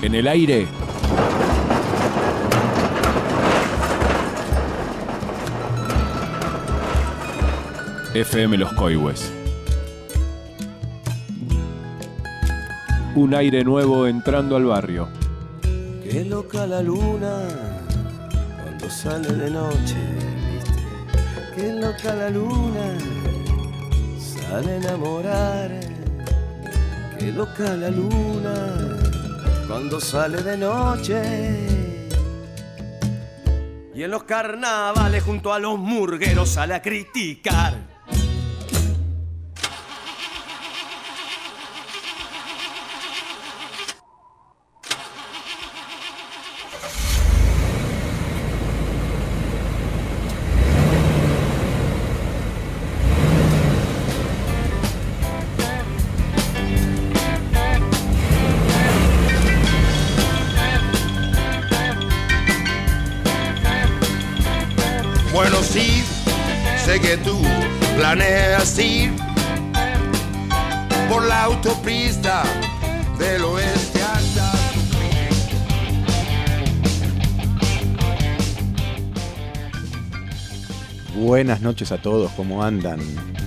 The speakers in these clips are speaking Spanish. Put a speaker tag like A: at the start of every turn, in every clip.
A: En el aire. FM Los Coihues. Un aire nuevo entrando al barrio.
B: Qué loca la luna cuando sale de noche, ¿viste? Qué loca la luna sale a enamorar. Qué loca la luna cuando sale de noche. Y en los carnavales junto a los murgueros sale a criticar.
C: Bueno, sí, sé que tú planeas ir por la autopista del oeste hasta
D: Buenas noches a todos, ¿cómo andan?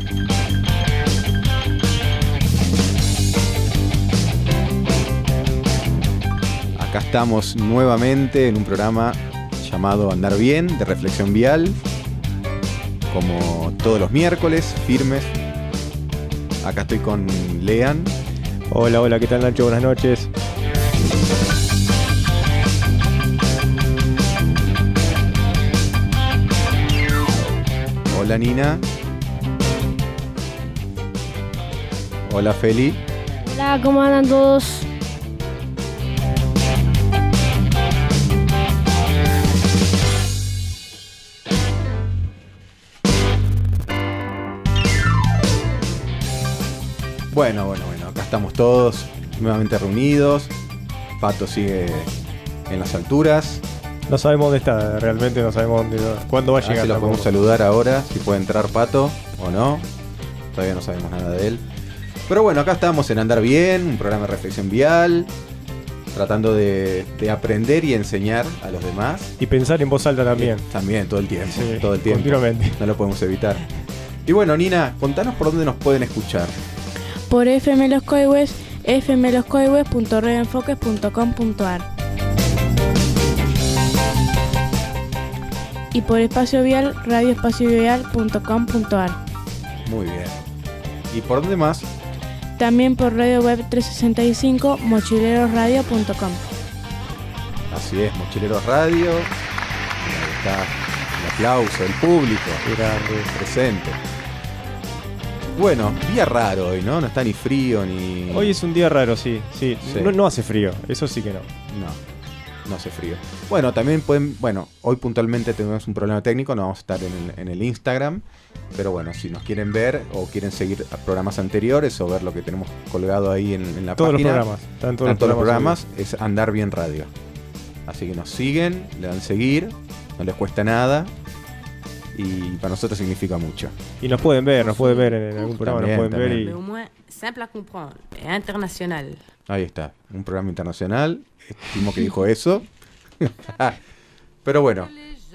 D: Acá estamos nuevamente en un programa llamado Andar Bien, de Reflexión Vial, como todos los miércoles, firmes. Acá estoy con Lean.
E: Hola, hola, ¿qué tal, Nacho? Buenas noches.
D: Hola, Nina. Hola, Feli.
F: Hola, ¿cómo andan todos?
D: Bueno, acá estamos todos nuevamente reunidos. Pato sigue en las alturas.
E: No sabemos dónde está, realmente no sabemos cuándo va a llegar.
D: Se lo podemos saludar ahora, si puede entrar Pato o no. Todavía no sabemos nada de él. Pero bueno, acá estamos en Andar Bien, un programa de reflexión vial, tratando de aprender y enseñar a los demás.
E: Y pensar en voz alta también.
D: También, todo el tiempo.
E: Sí,
D: todo el tiempo.
E: Continuamente.
D: No lo podemos evitar. Y bueno, Nina, contanos por dónde nos pueden escuchar.
F: Por FM Los Coihues, fmloscoihues.redenfoques.com.ar y por Espacio Vial, radioespaciovial.com.ar.
D: Muy bien. ¿Y por dónde más?
F: También por Radio Web 365, mochilerosradio.com.
D: Así es, Mochileros Radio. Ahí está el aplauso del público.
E: Grande.
D: Presente. Bueno, día raro hoy, ¿no? No está ni frío ni...
E: Hoy es un día raro, sí. No hace frío, eso sí que no.
D: No hace frío. Bueno, también pueden... Bueno, hoy puntualmente tenemos un problema técnico, no vamos a estar en el Instagram. Pero bueno, si nos quieren ver o quieren seguir programas anteriores o ver lo que tenemos colgado ahí en la
E: todos
D: página...
E: Los programas.
D: Están todos los programas. Es Andar Bien Radio. Así que nos siguen, le dan seguir, no les cuesta nada. Y para nosotros significa mucho.
E: Y nos pueden ver en algún programa,
D: también,
E: nos pueden
D: también.
E: ver.
G: Au moins simple à comprendre et international.
D: Ahí está, un programa internacional. Estimo que dijo eso. Pero bueno,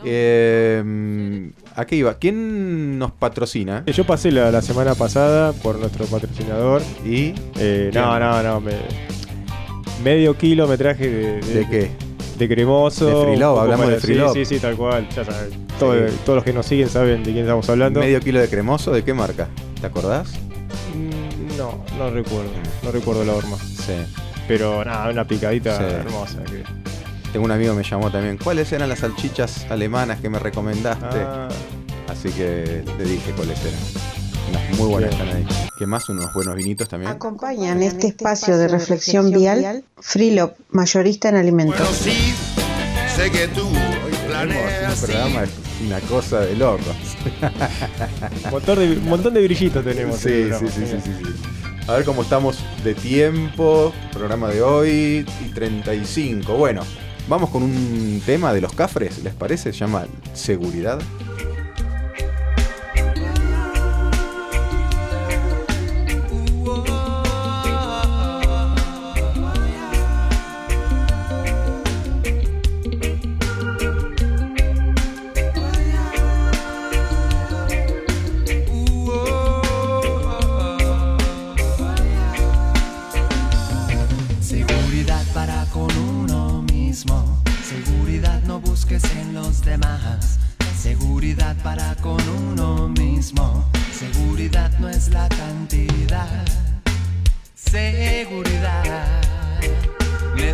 D: ¿a qué iba? ¿Quién nos patrocina?
E: Yo pasé la semana pasada por nuestro patrocinador.
D: ¿Y?
E: No. Medio kilo me traje
D: ¿De qué?
E: De cremoso.
D: De Freelove, hablamos de Freelove.
E: Sí, tal cual. Ya saben. Todos los que nos siguen saben de quién estamos hablando.
D: ¿Medio kilo de cremoso? ¿De qué marca? ¿Te acordás?
E: No recuerdo. No recuerdo la horma.
D: Sí.
E: Pero nada, una picadita hermosa.
D: Tengo un amigo que me llamó también. ¿Cuáles eran las salchichas alemanas que me recomendaste? Así que le dije cuáles eran. Unas muy buenas están ahí. ¿Qué más? Unos buenos vinitos también.
H: Acompañan este espacio de reflexión vial Freelove, mayorista en alimentos.
C: Bueno, sí, sé que tú
D: planeas un programa es una cosa de locos.
E: Un montón de brillitos tenemos.
D: Sí. A ver cómo estamos de tiempo. Programa de hoy y 35. Bueno, vamos con un tema de los cafres, ¿les parece? Se llama seguridad.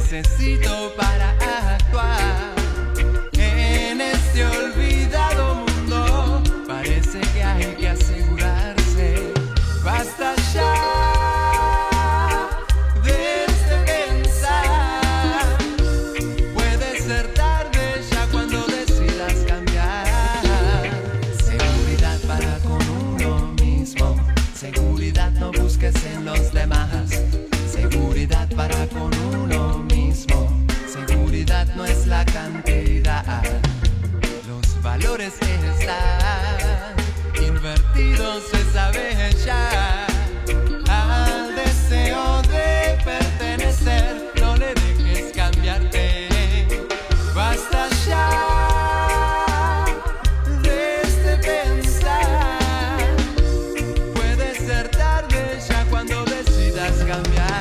B: necesito para actuar en este olvidado mundo. Parece que hay que asegurarse. Basta ya de este pensar. Puede ser tarde ya cuando decidas cambiar. Seguridad para con uno mismo. Seguridad no busques en los demás. Seguridad para con uno mismo. Seguridad no es la cantidad. Los valores están invertidos, se sabe ya. Al deseo de pertenecer, no le dejes cambiarte. Basta ya de este pensar. Puede ser tarde ya cuando decidas cambiar.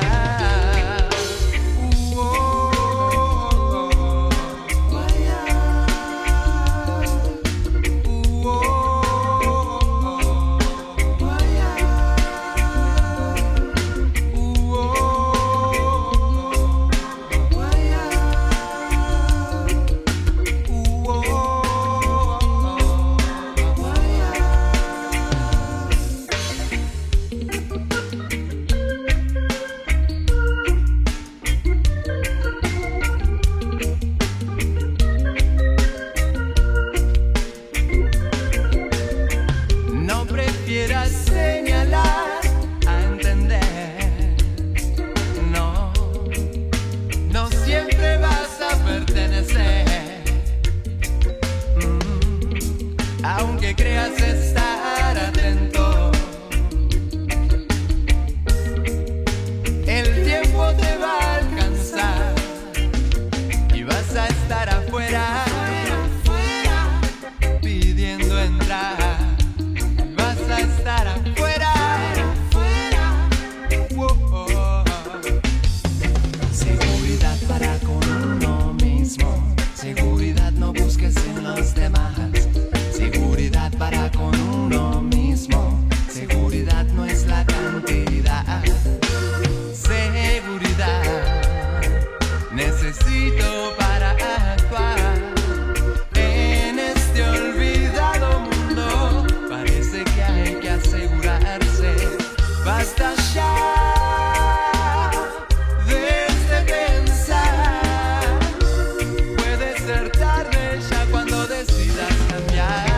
B: Aunque creas estar atento, el tiempo te va a alcanzar y vas a estar afuera, pidiendo entrar. Vas a estar afuera. Seguridad para con uno mismo. Seguridad no busques en los demás. Seguridad para con uno mismo. Seguridad no es la cantidad. Seguridad necesito para actuar en este olvidado mundo. Parece que hay que asegurarse. Basta ya de este pensar. Puede ser tarde ya cuando decidas cambiar.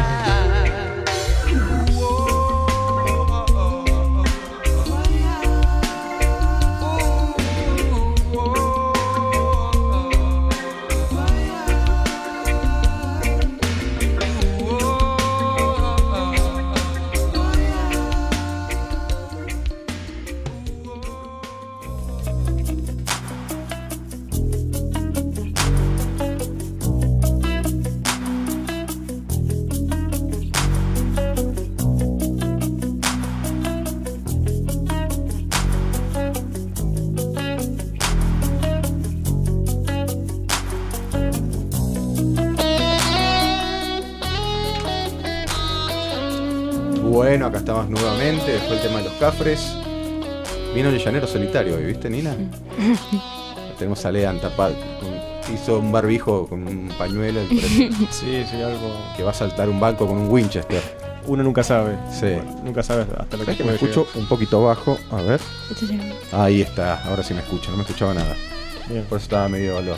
D: Bueno, acá estamos nuevamente, después el tema de los cafres. Vino el llanero solitario hoy, ¿viste, Nina? Tenemos a Lean tapado. Hizo un barbijo con un pañuelo.
E: Sí, algo.
D: Que va a saltar un banco con un Winchester.
E: Uno nunca sabe.
D: Sí.
E: Nunca sabe hasta lo que
D: me escucho un poquito bajo. A ver.
F: Sí.
D: Ahí está, ahora sí me escucho. No me escuchaba nada.
E: Bien.
D: Por eso estaba medio a los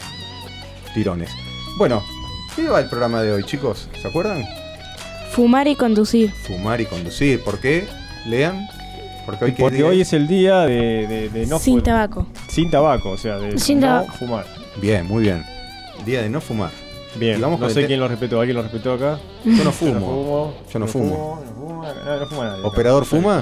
D: tirones. Bueno, ¿qué va el programa de hoy, chicos? ¿Se acuerdan?
F: Fumar y conducir.
D: Fumar y conducir. ¿Por qué? Lean.
E: Porque hoy es el día de no
F: sin tabaco.
E: Sin tabaco, o sea, de
F: sin
E: no fumar.
D: Bien, muy bien. Día de no fumar.
E: Bien, no sé quién lo respetó. ¿Alguien lo respetó acá?
D: Yo no fumo. Yo no fumo.
E: No fuma nadie.
D: ¿Operador fuma?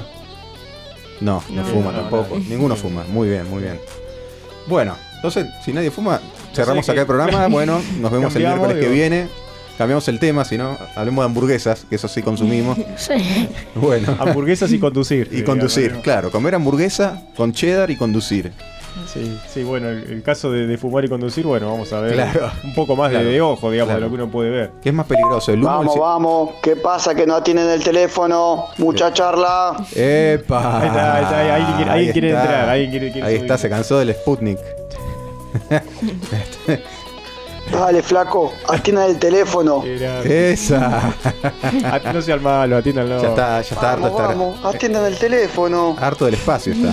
D: No fuma tampoco. Ninguno fuma. Muy bien, muy bien. Bueno, entonces, si nadie fuma, cerramos acá el programa. Bueno, nos vemos el miércoles que viene. Cambiamos el tema, si no, hablemos de hamburguesas, que eso sí consumimos.
F: Sí.
D: Bueno.
E: Hamburguesas y conducir.
D: Y conducir, claro. Comer hamburguesa con cheddar y conducir.
E: Sí, bueno, el caso de fumar y conducir, bueno, vamos a ver un poco más de ojo, digamos, de lo que uno puede ver.
D: ¿Qué es más peligroso? El humo.
I: Vamos, ¿qué pasa que no atienden el teléfono? Mucha charla.
D: ¡Epa!
E: Ahí está, alguien quiere entrar.
D: Ahí está, se cansó del Sputnik.
I: Dale, flaco, atienda el teléfono.
D: Esa.
E: No sea malo, atiéndanlo.
D: Ya está harto de estar.
I: Vamos, atiendan el teléfono.
D: Harto del espacio está.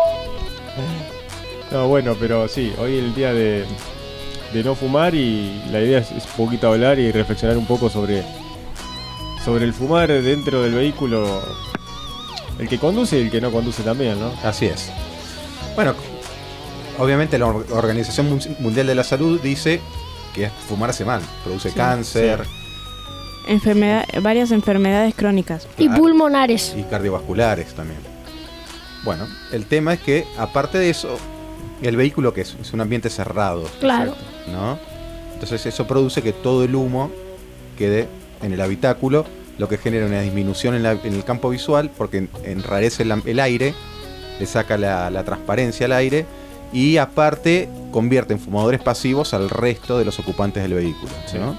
E: No, bueno, pero sí, hoy es el día de no fumar y la idea es un poquito hablar y reflexionar un poco sobre el fumar dentro del vehículo, el que conduce y el que no conduce también, ¿no?
D: Así es. Bueno, obviamente la Organización Mundial de la Salud dice que fumar hace mal, produce cáncer.
F: Sí. Varias enfermedades crónicas.
D: Claro.
H: Y pulmonares.
D: Y cardiovasculares también. Bueno, el tema es que, aparte de eso, el vehículo que es un ambiente cerrado.
H: Claro.
D: ¿No? Entonces eso produce que todo el humo quede en el habitáculo, lo que genera una disminución en el campo visual, porque enrarece el aire, le saca la transparencia al aire, y aparte convierte en fumadores pasivos al resto de los ocupantes del vehículo, ¿no?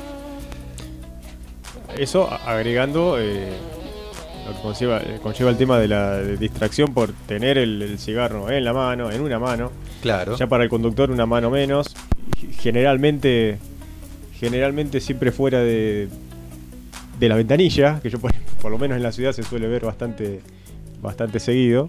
E: Eso agregando lo que conlleva el tema de la distracción por tener el cigarro en la mano, en una mano.
D: Claro.
E: Ya para el conductor una mano menos. Generalmente siempre fuera de la ventanilla, que yo por lo menos en la ciudad se suele ver bastante seguido.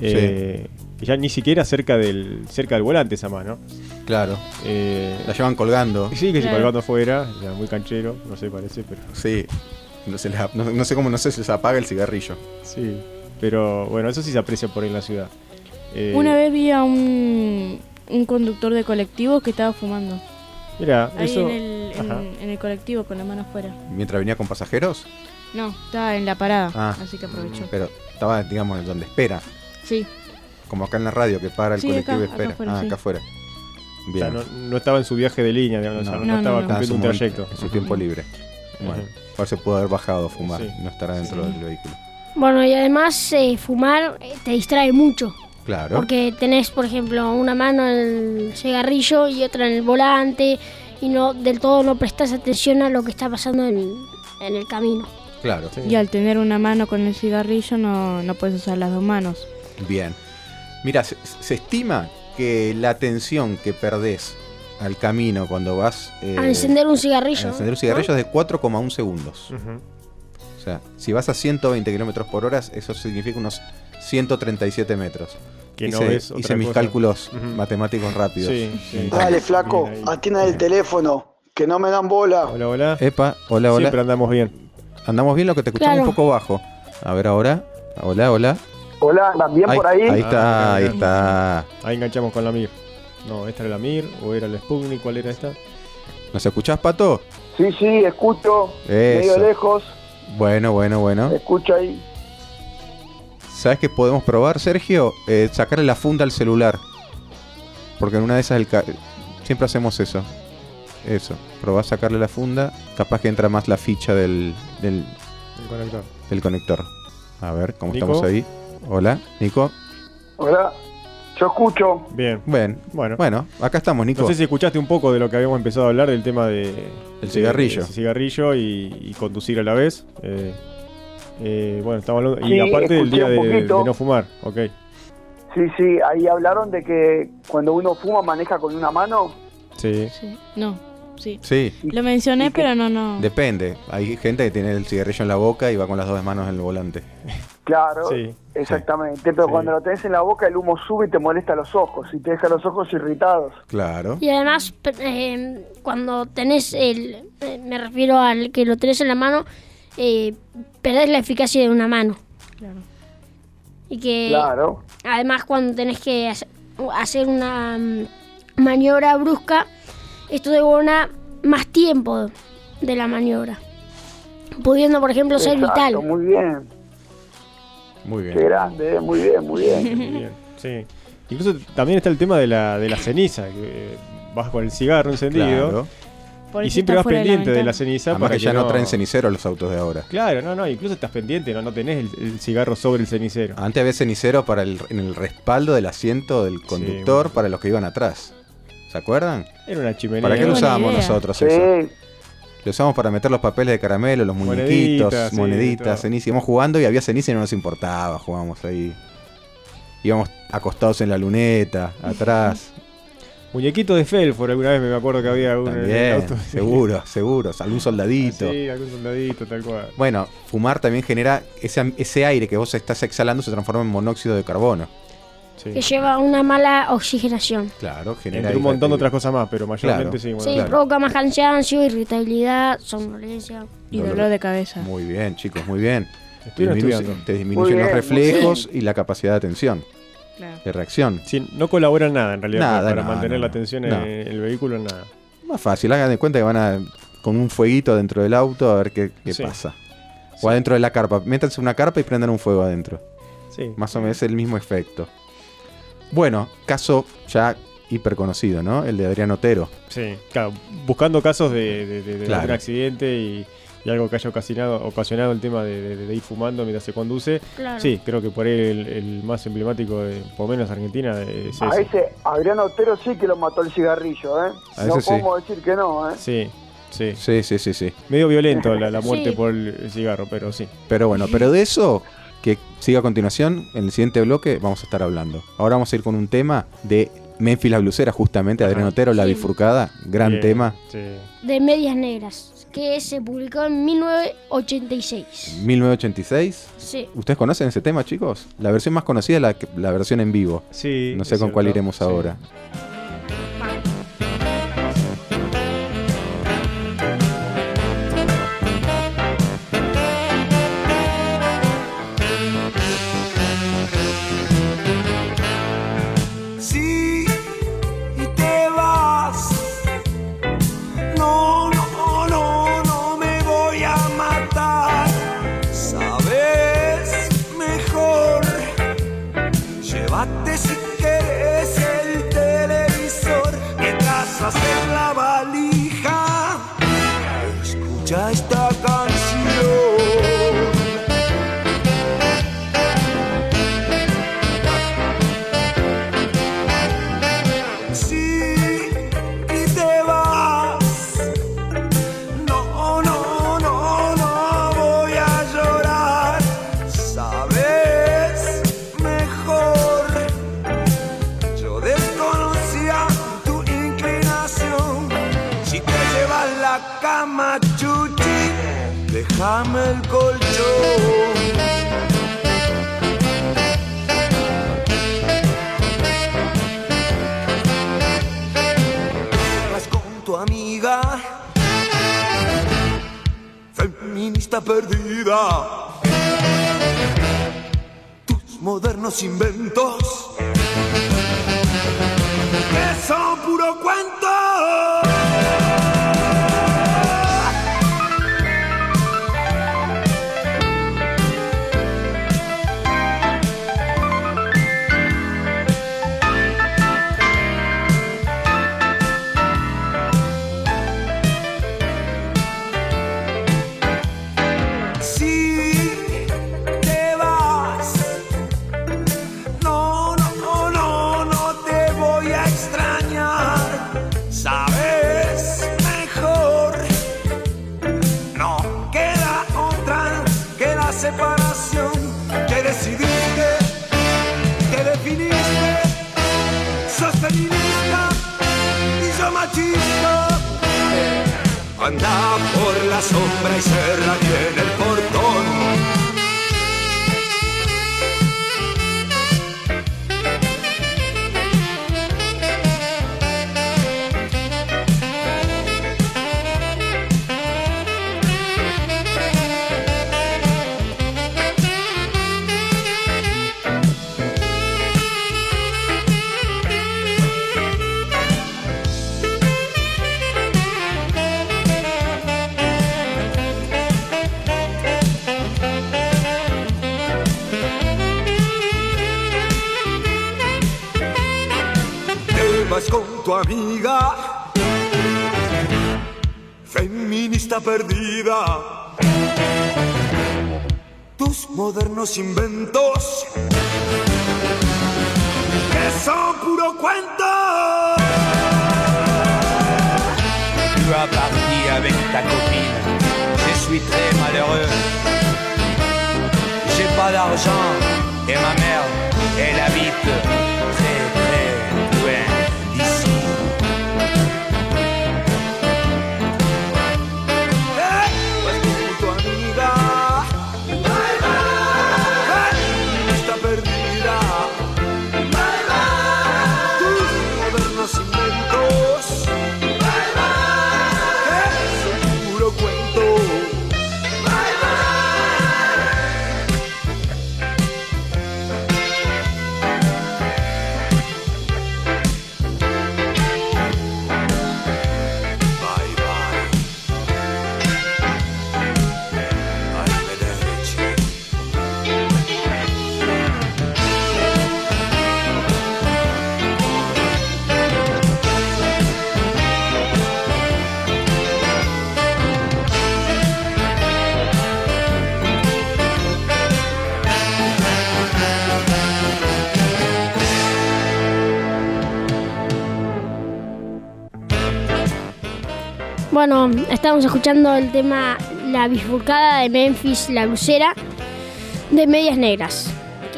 E: Y ya ni siquiera cerca del sé esa mano.
D: Claro. La llevan colgando.
E: Sí, que colgando afuera, ya muy canchero, no sé, parece, pero.
D: Sí. No sé cómo se les apaga el cigarrillo.
E: Sí, pero bueno, eso sí se aprecia por ahí en la ciudad.
F: Una vez vi a un conductor de colectivo que estaba fumando.
E: Mira,
F: ahí
E: eso.
F: En el colectivo con la mano afuera.
D: ¿Mientras venía con pasajeros?
F: No, estaba en la parada, así que aprovechó.
D: Pero estaba, digamos, en donde espera.
F: Sí.
D: Como acá en la radio, que para el colectivo
F: acá,
D: y espera.
F: Acá afuera,
D: acá afuera. Bien.
E: O sea, no estaba en su viaje de línea, digamos, no estaba cumpliendo un trayecto.
D: En su tiempo libre. Bueno, por eso pudo haber bajado a fumar, no estará dentro del vehículo.
H: Bueno, y además fumar te distrae mucho.
D: Claro.
H: Porque tenés, por ejemplo, una mano en el cigarrillo y otra en el volante y del todo no prestás atención a lo que está pasando en el camino.
D: Claro.
F: Y al tener una mano con el cigarrillo no puedes usar las dos manos.
D: Bien. Mira, se estima que la atención que perdés al camino cuando vas
H: a encender un cigarrillo.
D: A encender un cigarrillo es de 4,1 segundos. O sea, si vas a 120 km por hora, eso significa unos 137 metros. Hice mis cálculos matemáticos rápidos.
I: Sí. Dale, flaco, atienda el teléfono, que no me dan bola.
E: Hola.
D: Epa, hola.
E: Siempre andamos bien.
D: Andamos bien, lo que te escuchamos un poco bajo. A ver ahora. Hola.
I: Hola, ¿también por ahí?
D: Ahí está.
E: Ahí enganchamos con la Mir. No, ¿esta era la Mir o era la Sputnik? ¿Cuál era esta?
D: ¿Nos escuchás, Pato?
I: Sí, escucho. Medio lejos.
D: Bueno.
I: Escucho ahí.
D: ¿Sabes qué podemos probar, Sergio? Sacarle la funda al celular. Porque en una de esas siempre hacemos eso. Probá sacarle la funda. Capaz que entra más la ficha del
E: conector.
D: Del conector. A ver, ¿cómo
E: Nico.
D: estamos ahí? Hola, Nico.
I: Hola, yo escucho.
E: Bien.
D: Bueno, acá estamos, Nico.
E: No sé si escuchaste un poco de lo que habíamos empezado a hablar del tema del
D: cigarrillo.
E: Cigarrillo y conducir a la vez. Bueno, estamos hablando. Y aparte del día de no fumar, ok.
I: Sí, ahí hablaron de que cuando uno fuma maneja con una mano.
E: Sí.
D: Sí.
F: Lo mencioné, pero no.
D: Depende. Hay gente que tiene el cigarrillo en la boca y va con las dos manos en el volante.
I: Claro, exactamente. Pero cuando lo tenés en la boca, el humo sube y te molesta los ojos. Y te deja los ojos irritados.
D: Claro.
H: Y además, cuando tenés me refiero al que lo tenés en la mano, perdés la eficacia de una mano.
F: Claro.
H: Y que además cuando tenés que hacer una maniobra brusca, esto devora más tiempo de la maniobra, pudiendo, por ejemplo, ser vital.
I: Muy bien. Qué grande, muy bien.
E: Sí. Incluso también está el tema de la ceniza, que vas con el cigarro encendido.
F: Claro.
E: Y siempre vas pendiente de la ceniza.
D: Además que ya no traen cenicero los autos de ahora.
E: Claro, no, incluso estás pendiente, no tenés el cigarro sobre el cenicero.
D: Antes había cenicero en el respaldo del asiento del conductor para los que iban atrás. ¿Se acuerdan?
E: Era una chimenea.
D: ¿Para qué lo usábamos nosotros eso? Lo usamos para meter los papeles de caramelo, los muñequitos, moneditas, ceniza. Íbamos jugando y había ceniza y no nos importaba. Jugábamos ahí. Íbamos acostados en la luneta, atrás.
E: Muñequito de Felford, alguna vez me acuerdo que había uno en el auto.
D: Seguro. Algún soldadito.
E: Sí, algún soldadito, tal cual.
D: Bueno, fumar también genera ese aire que vos estás exhalando se transforma en monóxido de carbono.
E: Sí.
H: Que lleva una mala oxigenación.
D: Claro, genera...
E: Entre un montón de otras cosas más, pero mayormente
D: claro.
E: sí.
H: Sí, provoca más cansancio, irritabilidad, somnolencia.
F: Y dolor de cabeza.
D: Muy bien, chicos, muy bien.
E: Estudiando.
D: Te disminuyen los reflejos y la capacidad de atención.
F: Claro.
D: De reacción.
E: Sí, no colabora en nada en realidad para mantener la
D: no.
E: atención en el vehículo, nada.
D: Más fácil, hagan de cuenta que van con un fueguito dentro del auto a ver qué pasa. O adentro de la carpa. Métanse una carpa y prendan un fuego adentro.
E: Sí.
D: Más o menos es el mismo efecto. Bueno, caso ya hiper conocido, ¿no? El de Adrián Otero.
E: Sí, claro. Buscando casos de
D: Claro.
E: algún accidente y algo que haya ocasionado el tema de ir fumando mientras se conduce.
H: Claro.
E: Sí, creo que por ahí el más emblemático, por lo menos Argentina, es
I: A ese Adrián Otero sí que lo mató el cigarrillo, ¿eh?
D: A
I: No
D: ese sí.
I: podemos decir que no, ¿eh?
E: Sí.
D: Sí.
E: Medio violento la muerte
H: Sí.
E: por el cigarro, pero sí.
D: Pero bueno, de eso, que siga a continuación, en el siguiente bloque vamos a estar hablando. Ahora vamos a ir con un tema de Memphis la Blusera, justamente, Adrián Otero, La
H: Sí.
D: Bifurcada, gran
E: Bien,
D: tema,
E: Sí.
H: De Medias Negras, que se publicó en 1986.
D: 1986.
H: Sí.
D: ¿Ustedes conocen ese tema, chicos? La versión más conocida es la versión en vivo.
E: Sí,
D: No sé
E: es
D: con cuál
E: cierto.
D: iremos
E: Sí.
D: ahora.
B: Sí, y te vas. No me voy a matar. Sabes mejor. Llévate si quieres el televisor mientras haces la valija. Escucha esta canción. Sí, y te vas. No voy a llorar. Sabes mejor. Yo desconocía tu inclinación. Si te llevas la cama, chuchi, déjame el colchón. Vas con tu amiga, feminista perdida. Tus modernos inventos, que son puro cuento. Si te vas, no te voy a extrañar. Sabes mejor, no queda otra que la separación. Que decidiste, que definiste, sos feminista y yo machista. Anda por la sombra y cerra bien el portón. Te vas con tu amiga, feminista perdida. Tus modernos inventos, que son puro cuento.
J: Tu as parti avec ta copine, je suis très malheureux. J'ai pas d'argent et ma mère, elle habite très très loin d'ici.
H: Bueno, estamos escuchando el tema La Bifurcada de Memphis La Blusera de Medias Negras.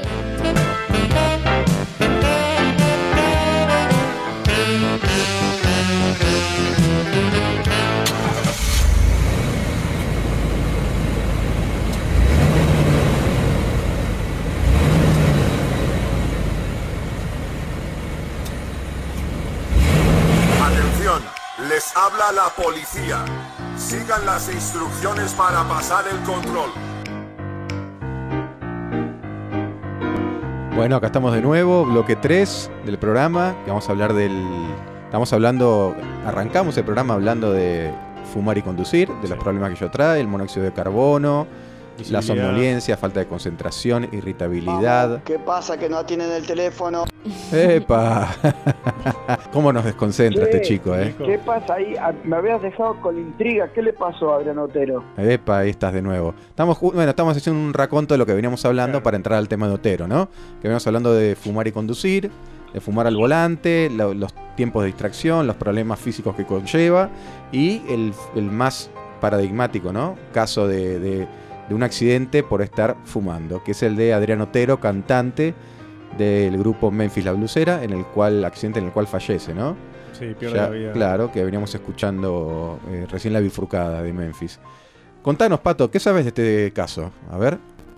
K: Les habla la policía. Sigan las instrucciones para pasar el control.
D: Bueno, acá estamos de nuevo, bloque 3 del programa, que vamos a hablar arrancamos el programa hablando de fumar y conducir, de los problemas que ello trae, el monóxido de carbono, la somnolencia, falta de concentración, irritabilidad.
L: Vamos, ¿qué pasa que no atienden el teléfono?
D: ¡Epa! ¿Cómo nos desconcentra este chico,
I: ¿Qué pasa ahí? Me habías dejado con la intriga. ¿Qué le pasó a Adrián Otero?
D: ¡Epa! Ahí estás de nuevo. Estamos haciendo un raconto de lo que veníamos hablando para entrar al tema de Otero, ¿no? Que veníamos hablando de fumar y conducir, de fumar al volante, los tiempos de distracción, los problemas físicos que conlleva y el más paradigmático, ¿no? Caso de un accidente por estar fumando, que es el de Adrián Otero, cantante del grupo Memphis La Blusera, accidente en el cual fallece, ¿no?
E: Sí, pierde la vida.
D: Claro, que veníamos escuchando recién La Bifurcada de Memphis. Contanos, Pato, ¿qué sabes de este caso? A ver.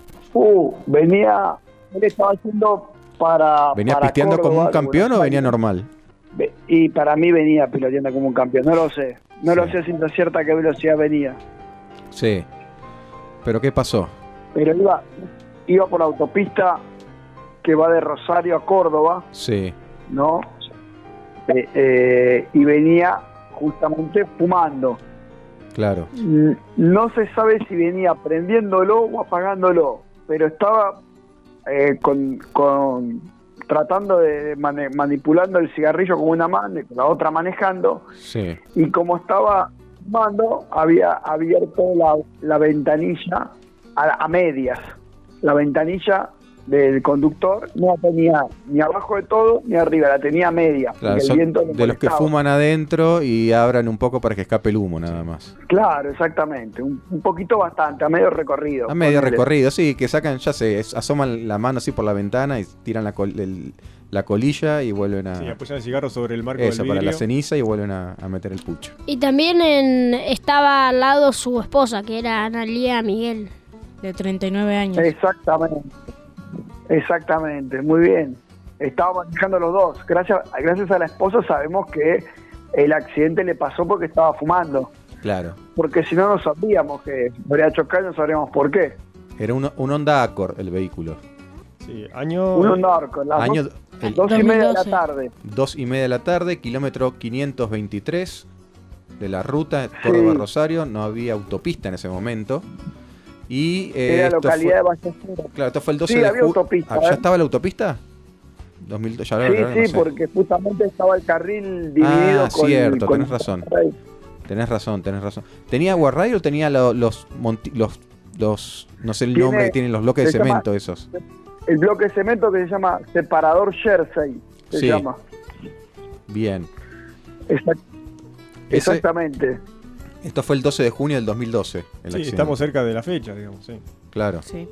I: Él estaba haciendo para...
D: ¿Venía
I: para
D: pisteando
I: Córdoba,
D: como un campeón o venía normal?
I: Y para mí venía piloteando como un campeón, no lo sé. No lo sé sin cierta a qué velocidad venía.
D: Sí. ¿Pero qué pasó?
I: Pero iba por la autopista que va de Rosario a Córdoba.
D: Sí.
I: ¿No? Y venía justamente fumando.
D: Claro.
I: No se sabe si venía prendiéndolo o apagándolo, pero estaba tratando de manipulando el cigarrillo con una mano y con la otra manejando.
D: Sí.
I: Y como estaba fumando, había abierto la ventanilla a medias. La ventanilla del conductor no la tenía ni abajo de todo ni arriba, la tenía a media.
D: Claro, son de los que fuman adentro y abran un poco para que escape el humo nada más.
I: Claro, exactamente, un poquito bastante, a medio recorrido.
D: A medio recorrido, sí, que sacan, asoman la mano así por la ventana y tiran la colilla y vuelven a...
E: Sí, apoyan el cigarro sobre el marco del vidrio.
D: Para la ceniza y vuelven a meter el pucho.
H: Y también estaba al lado su esposa, que era Analía Miguel.
F: De 39 años.
I: Exactamente, muy bien. Estaba manejando los dos. Gracias a la esposa sabemos que el accidente le pasó porque estaba fumando.
D: Claro.
I: Porque si no, no sabíamos que habría chocado y no sabríamos por qué.
D: Era un Honda Accord el vehículo.
E: Sí,
I: un Honda Accord.
D: Año
I: 2:30 de la tarde.
D: 2:30 de la tarde, kilómetro 523 de la ruta Córdoba-Rosario. No había autopista en ese momento. Y
I: era la localidad de Ballesteros.
D: Claro, esto fue el 12 de julio.
I: Autopista,
D: ¿Ya estaba la autopista?
I: Sí, porque justamente estaba el carril dividido con...
D: cierto, tenés razón. Tenés razón. ¿Tenía guardrail o tenía los no sé el nombre que tienen los bloques de cemento esos?
I: El bloque de cemento que se llama separador Jersey, se llama.
D: Bien.
I: Exactamente.
D: Esto fue el 12 de junio del 2012.
E: Sí, estamos cerca de la fecha, digamos, sí.
D: Claro.
F: Sí.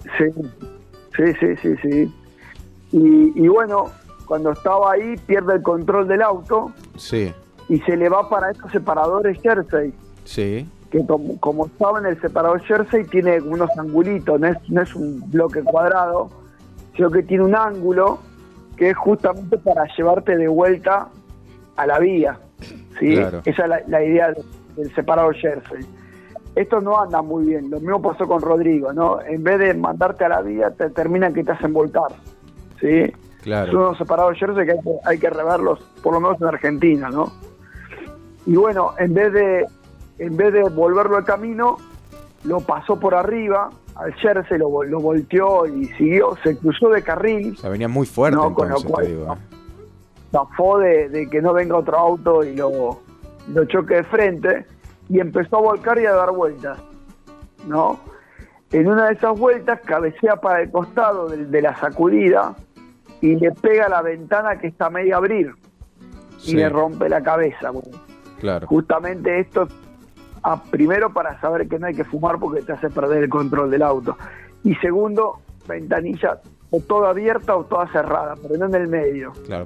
I: Sí. Y bueno, cuando estaba ahí, pierde el control del auto.
D: Sí.
I: Y se le va para estos separadores Jersey.
D: Sí.
I: Que como estaba en el separador Jersey, tiene unos angulitos, no es un bloque cuadrado, sino que tiene un ángulo que es justamente para llevarte de vuelta a la vía. ¿Sí? Claro. Esa es la idea del separador Jersey. Esto no anda muy bien, lo mismo pasó con Rodrigo, ¿no? En vez de mandarte a la vía, te terminan que te hacen volcar, ¿sí?
D: Claro.
I: Son unos separados Jersey que hay que reverlos, por lo menos en Argentina, ¿no? Y bueno, en vez de volverlo al camino, lo pasó por arriba al Jersey, lo volteó y siguió, se cruzó de carril.
D: O sea, venía muy fuerte, ¿no? Entonces, con lo cual,
I: zafó de que no venga otro auto y lo choque de frente, y empezó a volcar y a dar vueltas, ¿no? En una de esas vueltas cabecea para el costado de la sacudida y le pega a la ventana que está a medio abrir y le rompe la cabeza. Bueno.
D: Claro.
I: Justamente esto, primero para saber que no hay que fumar porque te hace perder el control del auto. Y segundo, ventanilla o toda abierta o toda cerrada, pero no en el medio.
D: Claro,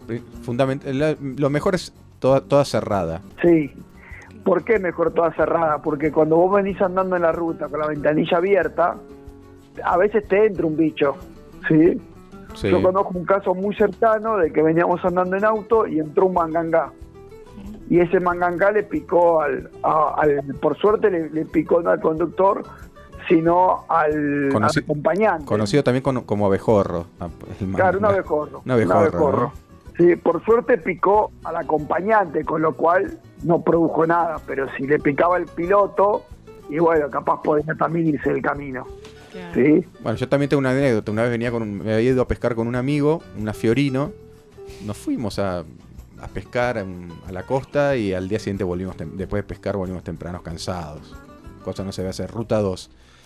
D: lo mejor es toda cerrada.
I: Sí. ¿Por qué mejor toda cerrada? Porque cuando vos venís andando en la ruta con la ventanilla abierta, a veces te entra un bicho, ¿sí? Sí. Yo conozco un caso muy cercano de que veníamos andando en auto y entró un mangangá. Y ese mangangá le picó por suerte le picó no al conductor, sino al acompañante.
D: Conocido también como abejorro.
I: Claro, un abejorro.
D: Un abejorro.
I: ¿No? Sí, por suerte picó al acompañante, con lo cual no produjo nada, pero si le picaba el piloto, y bueno, capaz podía también irse del camino. Claro. ¿Sí?
D: Bueno, yo también tengo una anécdota. Una vez me había ido a pescar con un amigo, una Fiorino. Nos fuimos a pescar a la costa y al día siguiente después de pescar volvimos tempranos cansados. Cosa no se ve hacer, ruta 2.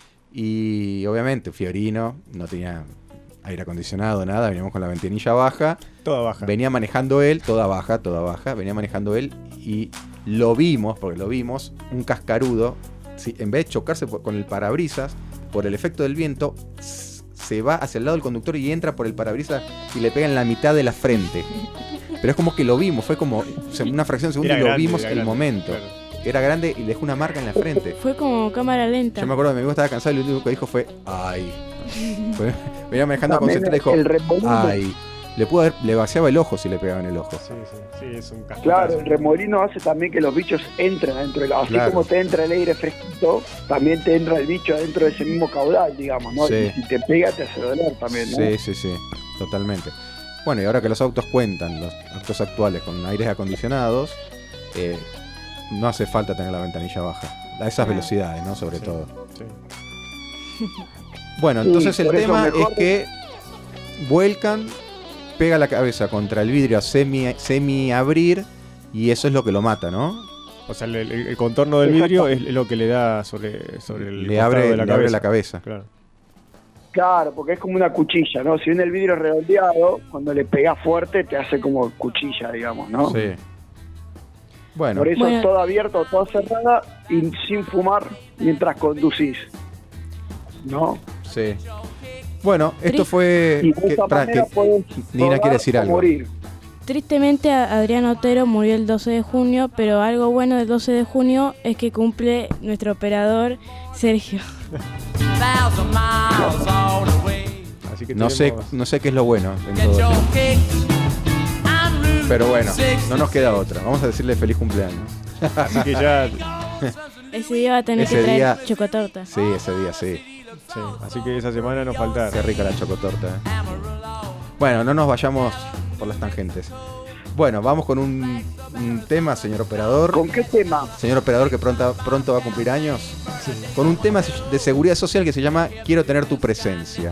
D: Y obviamente Fiorino no tenía aire acondicionado, nada, veníamos con la ventanilla baja.
E: Toda baja.
D: Venía manejando él, toda baja, venía manejando él y lo vimos, un cascarudo, ¿sí? En vez de chocarse con el parabrisas, por el efecto del viento, se va hacia el lado del conductor y entra por el parabrisas y le pega en la mitad de la frente. Pero es como que lo vimos, fue como una fracción de segundo y lo vimos el momento. Claro. Era grande y le dejó una marca en la frente.
F: Fue como cámara lenta.
D: Yo me acuerdo que mi amigo estaba cansado y lo único que dijo fue ¡ay! Venía manejando concentrado y dijo ¡ay! Le vaciaba el ojo si le pegaba en el ojo.
E: Sí, es un cascazo.
I: Claro, el remolino hace también que los bichos entren adentro del auto. Así como te entra el aire fresquito, también te entra el bicho adentro de ese mismo caudal, digamos, ¿no? Sí. Y si te pega te hace doler también, ¿no?
D: Sí, totalmente. Bueno, y ahora que los autos cuentan, los autos actuales con aires acondicionados, no hace falta tener la ventanilla baja. A esas velocidades, ¿no? Sobre todo. Sí. Bueno, entonces el tema es que vuelcan, pega la cabeza contra el vidrio a semi abrir y eso es lo que lo mata, ¿no?
E: O sea, el contorno del vidrio es lo que le da sobre el
D: le abre la cabeza.
I: Claro, porque es como una cuchilla, ¿no? Si viene el vidrio redondeado, cuando le pegás fuerte te hace como cuchilla, digamos, ¿no?
D: Sí. Bueno.
I: Por eso toda abierta o toda cerrada y sin fumar mientras conducís, ¿no?
D: Sí. Bueno, esto fue... Nina quiere decir algo.
I: Morir.
F: Tristemente Adrián Otero murió el 12 de junio, pero algo bueno del 12 de junio es que cumple nuestro operador Sergio.
D: Así que no sé qué es lo bueno en todo esto. Pero bueno, no nos queda otra. Vamos a decirle feliz cumpleaños.
E: Así que ya...
F: Ese día va a tener que traer chocotorta.
D: Sí, ese día sí.
E: Así que esa semana nos falta.
D: Qué rica la chocotorta. Bueno, no nos vayamos por las tangentes. Bueno, vamos con un tema, señor operador.
I: ¿Con qué tema?
D: Señor operador que pronto va a cumplir años. Sí. Con un tema de seguridad social que se llama Quiero tener tu presencia.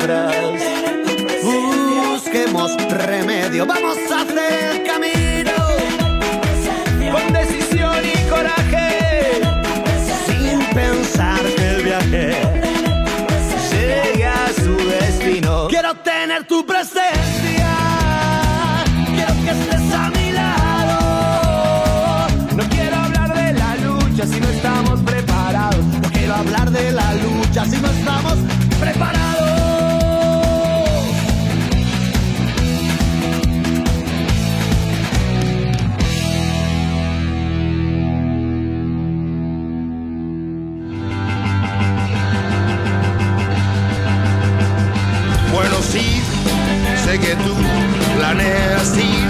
M: atrás. Busquemos remedio, vamos a hacer camino con decisión y coraje, sin pensar que el viaje llegue a su destino. Quiero tener tu presencia, quiero que estés a mi lado. No quiero hablar de la lucha si no estamos preparados. No quiero hablar de la lucha si no estamos preparados. Bueno, sí, sé que tú planeas ir.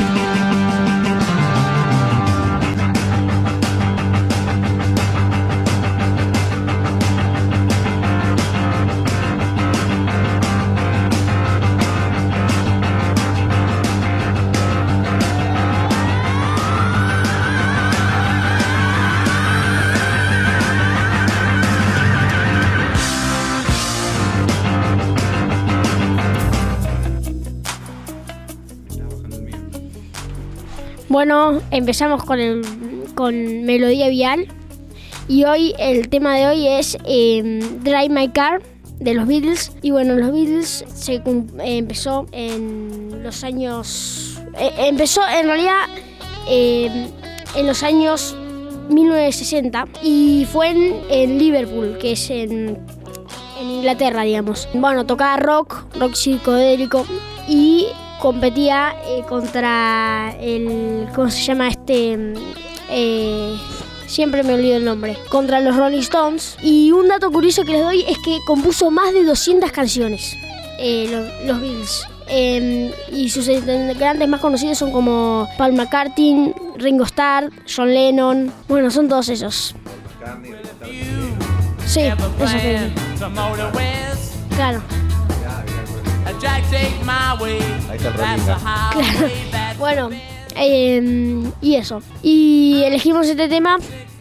H: Bueno, empezamos con Melodía Vial y hoy el tema de hoy es Drive My Car de los Beatles. Y bueno, los Beatles empezó en los años... empezó en realidad en los años 1960 y fue en Liverpool, que es en Inglaterra, digamos. Bueno, tocaba rock psicodélico y competía contra el... ¿cómo se llama este? Siempre me olvido el nombre. Contra los Rolling Stones. Y un dato curioso que les doy es que compuso más de 200 canciones, los Beatles. Y sus integrantes más conocidos son como Paul McCartney, Ringo Starr, John Lennon. Bueno, son todos esos. Sí, eso fue. Claro.
D: Ahí está el Rolling.
H: Claro. Bueno, y eso. Y elegí este tema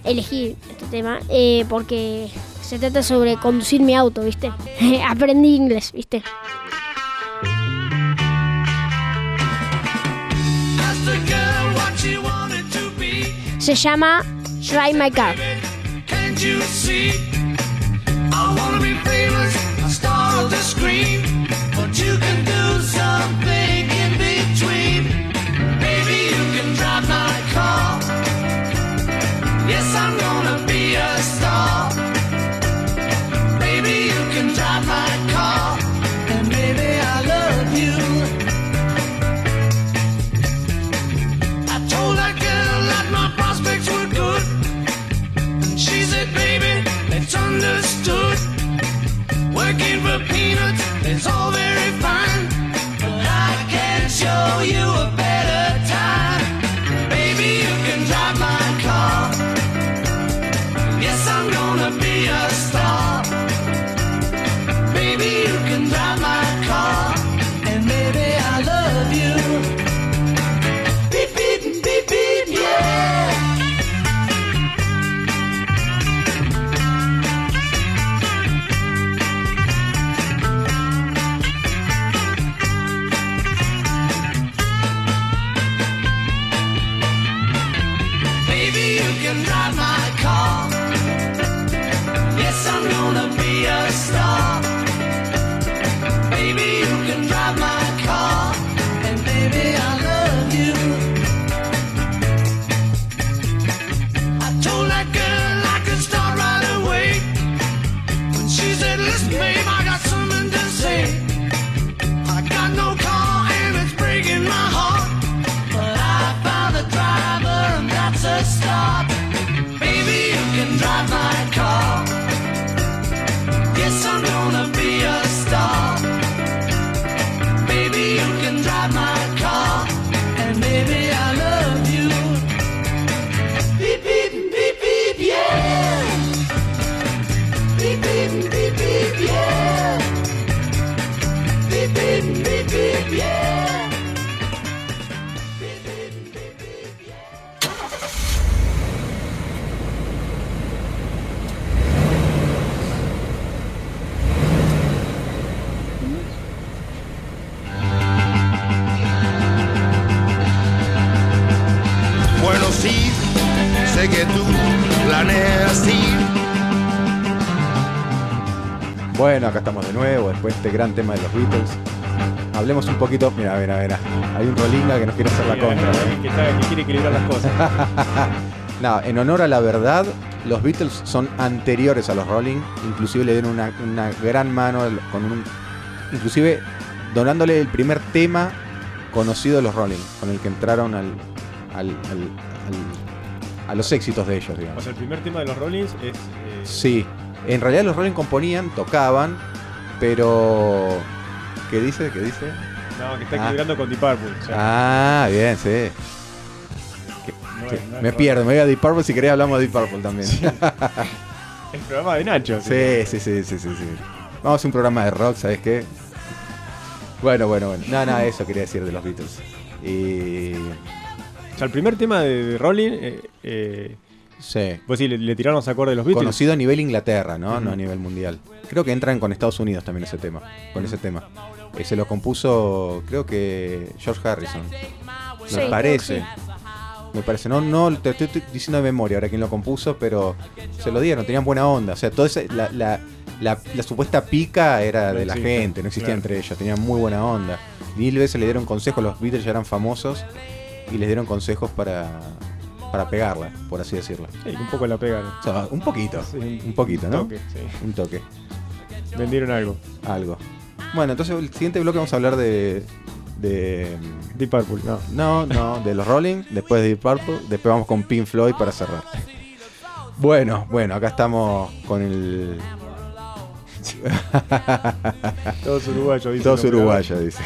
H: porque se trata sobre conducir mi auto, ¿viste? Aprendí inglés, ¿viste? Se llama Drive My Car.
M: But you can do something in between. Baby, you can drive my car. Yes, I'm gonna be a star. Baby, you can drive my car. And baby, I love you. I told that girl that my prospects were good. And she said, baby, it's understood. Working for peanuts is all very fine, but I can show you a better time. Baby, you can drive my car. Yes, I'm gonna be a star. Baby, you can drive my car. And baby, I love you. Beep, beep, beep, beep, yeah. Drive my car. Yes, I'm gonna be a star. Baby, you can drive my car. And baby, I love you. I told that girl I could start right away. When she said, listen, babe, I got something to say. I got no car and it's breaking my heart, but I found a driver and that's a start. Drive my car. Yes, I'm gonna be a star. Baby, you can drive my car. And baby, I love you. Beep, beep, beep, beep, yeah. Beep, beep, beep, beep, yeah. Beep, beep, beep, beep, yeah.
D: Bueno, acá estamos de nuevo, después de este gran tema de los Beatles. Hablemos un poquito. Mira. Hay un rolinga que nos quiere hacer la contra.
E: Que quiere equilibrar las cosas.
D: No, en honor a la verdad, los Beatles son anteriores a los Rolling. Inclusive le dieron una gran mano inclusive donándole el primer tema conocido de los Rolling, con el que entraron a los éxitos de ellos, digamos.
E: O sea, el primer tema de los Rollings es...
D: Sí, en realidad los Rolling componían, tocaban, pero... ¿Qué dice?
E: No, que está equilibrando con Deep Purple. O sea.
D: Bien, sí. Me pierdo, me voy a Deep Purple, si querés hablamos de Deep Purple también.
E: Sí. El programa de Nacho.
D: Sí. Vamos a hacer un programa de rock, ¿sabes qué? Bueno. No, eso quería decir de los Beatles.
E: O sea, el primer tema de Rolling...
D: sí.
E: Pues sí, le tiraron los acordes de los Beatles.
D: Conocido a nivel Inglaterra, ¿no? No a nivel mundial. Creo que entran con Estados Unidos también ese tema. Con ese tema. Se lo compuso, creo que George Harrison.
H: Sí,
D: Me parece.
H: sí.
D: Me parece. No te estoy diciendo de memoria ahora quién lo compuso, pero se lo dieron, tenían buena onda. O sea, toda la supuesta pica era de la gente, no existía entre ellos, tenían muy buena onda. Mil veces le dieron consejos, los Beatles ya eran famosos y les dieron consejos para pegarla, por así decirlo.
E: Sí, un poco la pegaron.
D: O sea, un poquito,
E: sí,
D: un poquito, ¿no?
E: Toque, sí.
D: Un toque.
E: Vendieron algo.
D: Bueno, entonces el siguiente bloque vamos a hablar de
E: Deep Purple,
D: no, de los Rolling, después de Deep Purple, después vamos con Pink Floyd para cerrar. Bueno, acá estamos con el...
E: Todos uruguayos, dice.
D: Todos uruguayos, dice.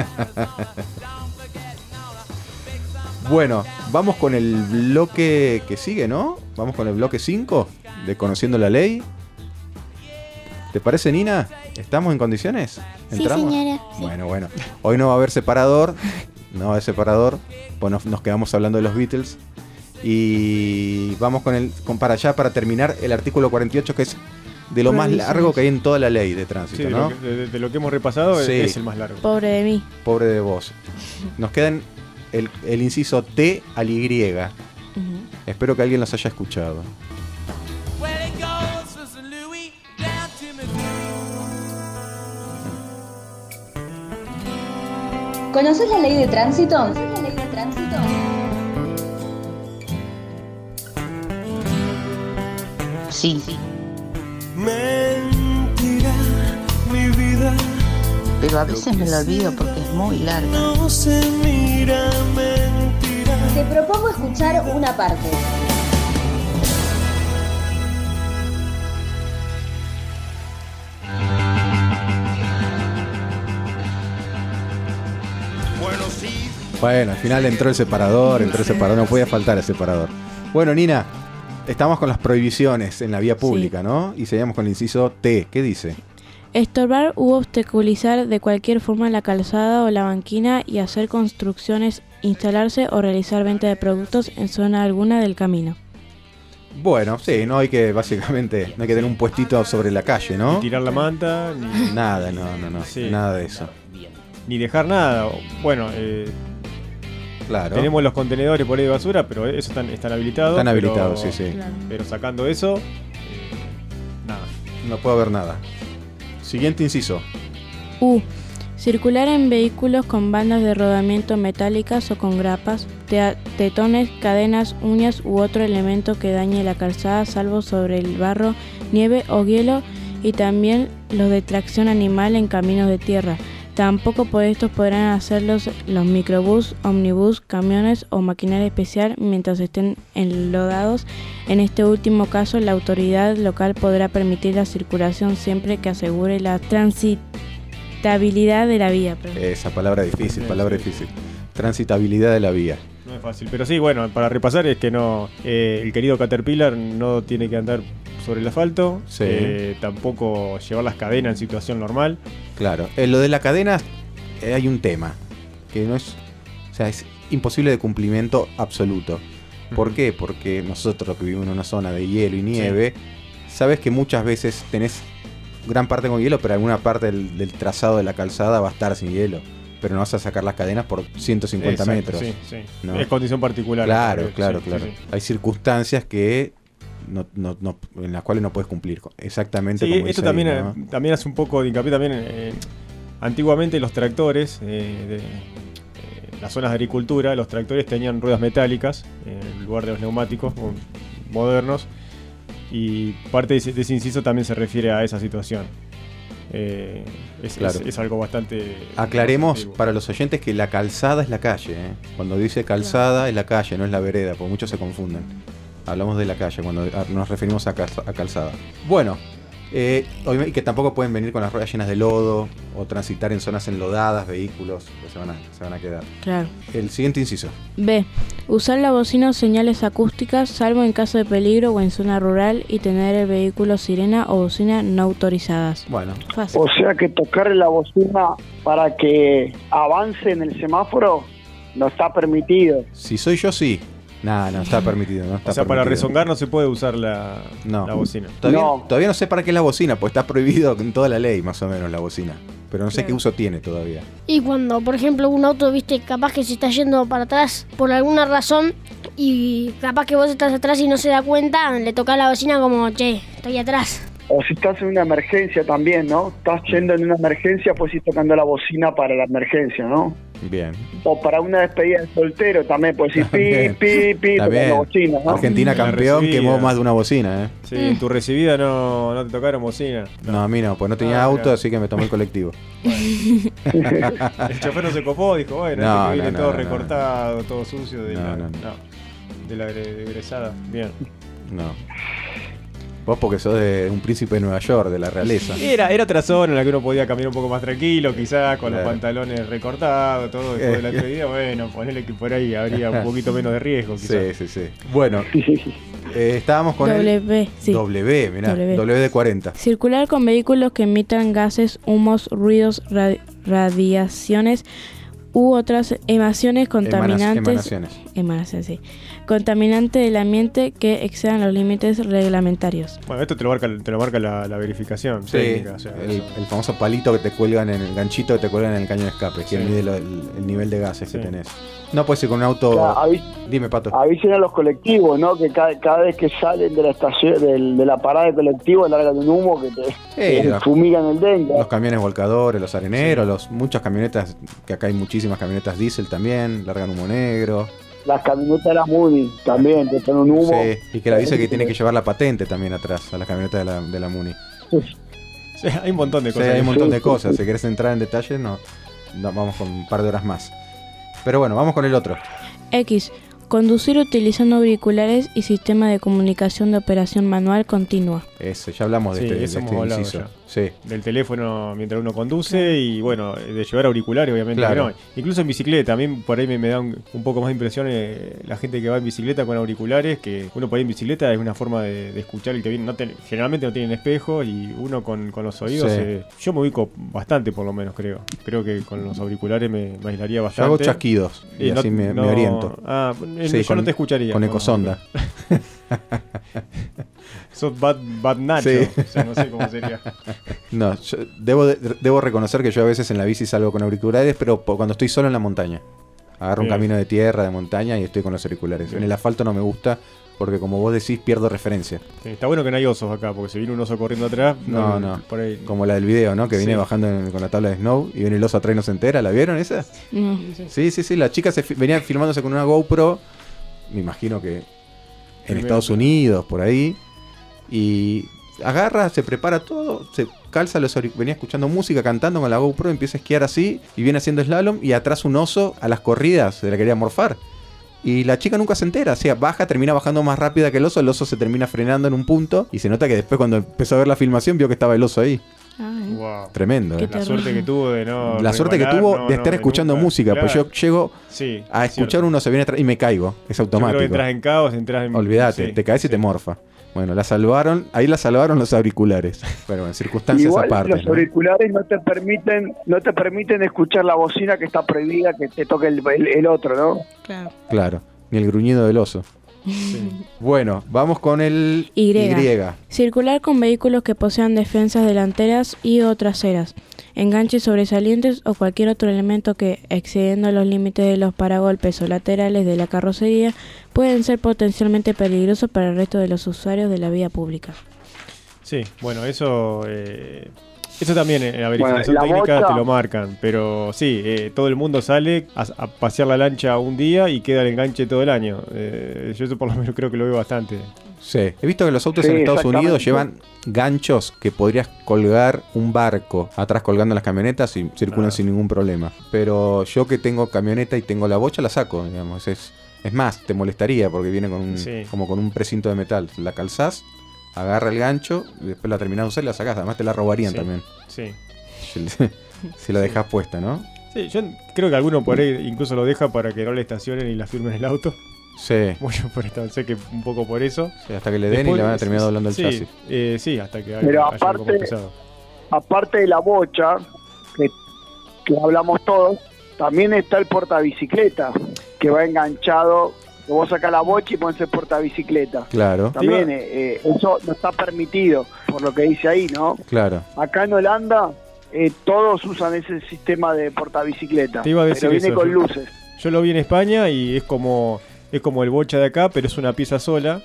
D: Bueno, vamos con el bloque que sigue, ¿no? Vamos con el bloque 5 de Conociendo la Ley. ¿Te parece, Nina? ¿Estamos en condiciones? ¿Entramos?
F: Sí, señora. Sí.
D: Bueno. Hoy no va a haber separador. Pues nos quedamos hablando de los Beatles. Y vamos para allá para terminar el artículo 48, que es de lo más largo que hay en toda la ley de tránsito,
E: sí,
D: ¿no?
E: De lo que hemos repasado es el más largo.
F: Pobre de mí.
D: Pobre de vos. Nos quedan el inciso T al Y. Espero que alguien los haya escuchado.
N: ¿Conoces la ley de tránsito?
O: Sí.
M: Mentira, mi vida.
O: Pero a veces me lo olvido porque es muy larga.
M: No se mira, mentira.
N: Te propongo escuchar una parte.
D: Bueno, al final entró el separador, no podía faltar el separador. Bueno, Nina, estamos con las prohibiciones en la vía pública, ¿no? Y seguimos con el inciso T. ¿Qué dice?
F: Estorbar u obstaculizar de cualquier forma la calzada o la banquina y hacer construcciones, instalarse o realizar venta de productos en zona alguna del camino.
D: Bueno, sí, no hay que tener un puestito sobre la calle, ¿no?
E: Ni tirar la manta, ni...
D: Nada, no, sí. Nada de eso.
E: Ni dejar nada. Bueno, claro. Tenemos los contenedores por ahí de basura, pero esos están habilitados.
D: Están habilitados, sí.
E: Claro. Pero sacando eso, nada.
D: No puede haber nada. Siguiente inciso.
F: Circular en vehículos con bandas de rodamiento metálicas o con grapas, tetones, cadenas, uñas u otro elemento que dañe la calzada, salvo sobre el barro, nieve o hielo, y también los de tracción animal en caminos de tierra. Tampoco por estos podrán hacerlos los microbús, ómnibus, camiones o maquinaria especial mientras estén enlodados. En este último caso, la autoridad local podrá permitir la circulación siempre que asegure la transitabilidad de la vía.
D: Esa palabra difícil, Transitabilidad de la vía.
E: No es fácil, pero sí, bueno, para repasar es que no, el querido Caterpillar no tiene que andar sobre el asfalto, tampoco llevar las cadenas en situación normal.
D: Claro, en lo de la cadena hay un tema que no es, o sea, es imposible de cumplimiento absoluto. ¿Por qué? Porque nosotros que vivimos en una zona de hielo y nieve, sabes que muchas veces tenés gran parte con hielo, pero alguna parte del trazado de la calzada va a estar sin hielo. Pero no vas a sacar las cadenas por 150 metros.
E: Sí.
D: ¿No?
E: Es condición particular.
D: Claro. Hay circunstancias que en las cuales no puedes cumplir exactamente
E: sí,
D: como
E: esto
D: dice
E: también,
D: ahí, ¿no?
E: También hace un poco de hincapié también antiguamente los tractores de las zonas de agricultura, los tractores tenían ruedas metálicas en lugar de los neumáticos modernos, y parte de ese inciso también se refiere a esa situación.
D: Claro.
E: Es algo bastante...
D: Aclaremos
E: positivo.
D: para los oyentes que la calzada es la calle, ¿eh? Cuando dice calzada es la calle, no es la vereda, porque muchos se confunden. Hablamos de la calle cuando nos referimos a calzada. Bueno, y que tampoco pueden venir con las ruedas llenas de lodo o transitar en zonas enlodadas, vehículos, que se van a quedar.
F: Claro.
D: El siguiente inciso.
F: B. Usar la bocina o señales acústicas salvo en caso de peligro o en zona rural y tener el vehículo sirena o bocina no autorizadas.
D: Bueno.
F: Fácil.
I: O sea que tocarle la bocina para que avance en el semáforo no está permitido.
D: Si soy yo, sí. No está permitido. No está
E: O sea, para
D: permitido.
E: rezongar no se puede usar la bocina.
D: Todavía no sé para qué es la bocina, pues está prohibido en toda la ley, más o menos, la bocina. Pero no sé qué uso tiene todavía.
H: Y cuando, por ejemplo, un auto, viste, capaz que se está yendo para atrás por alguna razón y capaz que vos estás atrás y no se da cuenta, le tocás la bocina como, che, estoy atrás.
I: O si estás en una emergencia también, ¿no? Estás yendo en una emergencia, pues ir tocando la bocina para la emergencia, ¿no?
D: Bien.
I: O para una despedida de soltero también, pues ir pi,
D: Está
I: tocando
D: bien.
I: bocina, ¿no?
D: Argentina campeón, quemó más de una bocina, ¿eh?
E: Sí, en tu recibida no te tocaron bocina.
D: No, a mí no, pues no tenía auto,
E: claro.
D: así que me tomé el colectivo.
E: El chofer no se copó, dijo, bueno,
D: No,
E: que viene
D: no,
E: todo
D: no,
E: recortado, todo sucio de
D: No.
E: la egresada. Bien.
D: No. Vos porque sos de un príncipe de Nueva York, de la realeza.
E: Era otra zona en la que uno podía caminar un poco más tranquilo, quizás con
D: Claro.
E: los pantalones recortados, todo después de la entrevista. Bueno, ponele que por ahí habría un poquito menos de riesgo, quizás.
D: Sí. Bueno, estábamos con
F: W, sí.
D: W, mirá, W de 40.
F: Circular con vehículos que emitan gases, humos, ruidos, radiaciones u otras emanaciones contaminantes. Emanaciones, sí. Contaminantes del ambiente que excedan los límites reglamentarios.
E: Bueno, esto te lo marca la verificación técnica. O sea,
D: el famoso palito que te cuelgan en el ganchito que te cuelgan en el caño de escape, que mide el nivel de gases que tenés. No puedes ir con un auto.
I: Claro,
D: Dime, Pato.
I: Avisen a los colectivos, ¿no? Que cada vez que salen de la estación, de la parada de colectivo, largan un humo que te fumigan el dengue.
D: Los camiones volcadores, los areneros, muchas camionetas, que acá hay muchísimas camionetas diésel también, largan humo negro.
I: Las camionetas de la Muni también, que son un humo.
D: Sí, y que la dice que tiene que llevar la patente también atrás a las camionetas de la Muni.
E: Sí, hay un montón de cosas.
D: Sí, hay un montón de cosas. Si querés entrar en detalle, no, vamos con un par de horas más. Pero bueno, vamos con el otro.
F: X. Conducir utilizando auriculares y sistema de comunicación de operación manual continua.
D: Ese, ya hablamos de este inciso. Sí.
E: Del teléfono mientras uno conduce y bueno, de llevar auriculares obviamente.
D: Claro.
E: Que no. Incluso en bicicleta, a mí por ahí me da un poco más de impresión la gente que va en bicicleta con auriculares, que uno por ahí en bicicleta es una forma de escuchar el que viene. Generalmente no tienen espejos y uno con los oídos, yo me ubico bastante por lo menos, creo que con los auriculares me aislaría bastante.
D: Yo hago chasquidos y así me oriento.
E: Yo no te escucharía.
D: Con ecosonda.
E: Sos bad Nacho.
D: Sí.
E: O sea, no sé cómo sería.
D: No, yo debo reconocer que yo a veces en la bici salgo con auriculares, pero cuando estoy solo en la montaña. Agarro un camino de tierra, de montaña y estoy con los auriculares. En el asfalto no me gusta porque, como vos decís, pierdo referencia.
E: Sí, está bueno que no hay osos acá, porque si viene un oso corriendo atrás...
D: No.
E: Por ahí.
D: Como la del video, ¿no? Que viene bajando con la tabla de snow y viene el oso atrás y no se entera. ¿La vieron esa?
F: No.
D: Sí. La chica venía filmándose con una GoPro, me imagino que en Estados Unidos, por ahí, y agarra, se prepara todo, se calza los auriculares, venía escuchando música, cantando con la GoPro, empieza a esquiar así, y viene haciendo slalom, y atrás un oso a las corridas, se la quería morfar. Y la chica nunca se entera, o sea, termina bajando más rápida que el oso se termina frenando en un punto, y se nota que después cuando empezó a ver la filmación vio que estaba el oso ahí.
E: Wow.
D: Tremendo.
E: La suerte que tuvo de no.
D: La suerte que tuvo de estar escuchando música. Claro. Pues yo llego a escuchar uno se viene atrás y me caigo. Es automático.
E: Yo creo que entras en caos, entras en.
D: Olvídate, te caes y te morfa. Bueno, la salvaron los auriculares. Pero en circunstancias
I: igual
D: aparte.
I: Los auriculares no te permiten escuchar la bocina, que está prohibida que te toque el otro, ¿no?
F: Claro.
D: Claro, ni el gruñido del oso. Bueno, vamos con el
F: Y.
D: Y.
F: Circular con vehículos que posean defensas delanteras y o traseras, enganches sobresalientes o cualquier otro elemento que, excediendo los límites de los paragolpes o laterales de la carrocería, pueden ser potencialmente peligrosos para el resto de los usuarios de la vía pública.
E: Sí, bueno, eso también en la verificación técnica te lo marcan, pero sí, todo el mundo sale a pasear la lancha un día y queda el enganche todo el año. Yo eso por lo menos creo que lo veo bastante.
D: Sí, he visto que los autos en Estados Unidos llevan ganchos que podrías colgar un barco atrás colgando las camionetas y circulan sin ningún problema. Pero yo que tengo camioneta y tengo la bocha la saco, digamos. Es más, te molestaría porque viene con como con un precinto de metal. La calzás, agarra el gancho y después la terminás de usar y la sacás. Además te la robarían también. Sí. Si la dejás puesta, ¿no?
E: Sí, yo creo que alguno por ahí incluso lo deja para que no le estacionen y la firmen el auto.
D: Sí.
E: Mucho por esto, sé que un poco por eso.
D: Sí, hasta que le den. Después, y le van a terminar doblando el chasis.
E: Sí, hasta que
I: pero aparte de la bocha, que hablamos todos, también está el portabicicleta, que va enganchado. Vos sacás la bocha y pones el portabicicleta.
D: Claro.
I: También eso no está permitido, por lo que dice ahí, ¿no?
D: Claro.
I: Acá en Holanda todos usan ese sistema de portabicicleta.
E: Te iba a decir
I: pero viene con luces.
E: Yo lo vi en España y es como el bocha de acá, pero es una pieza sola.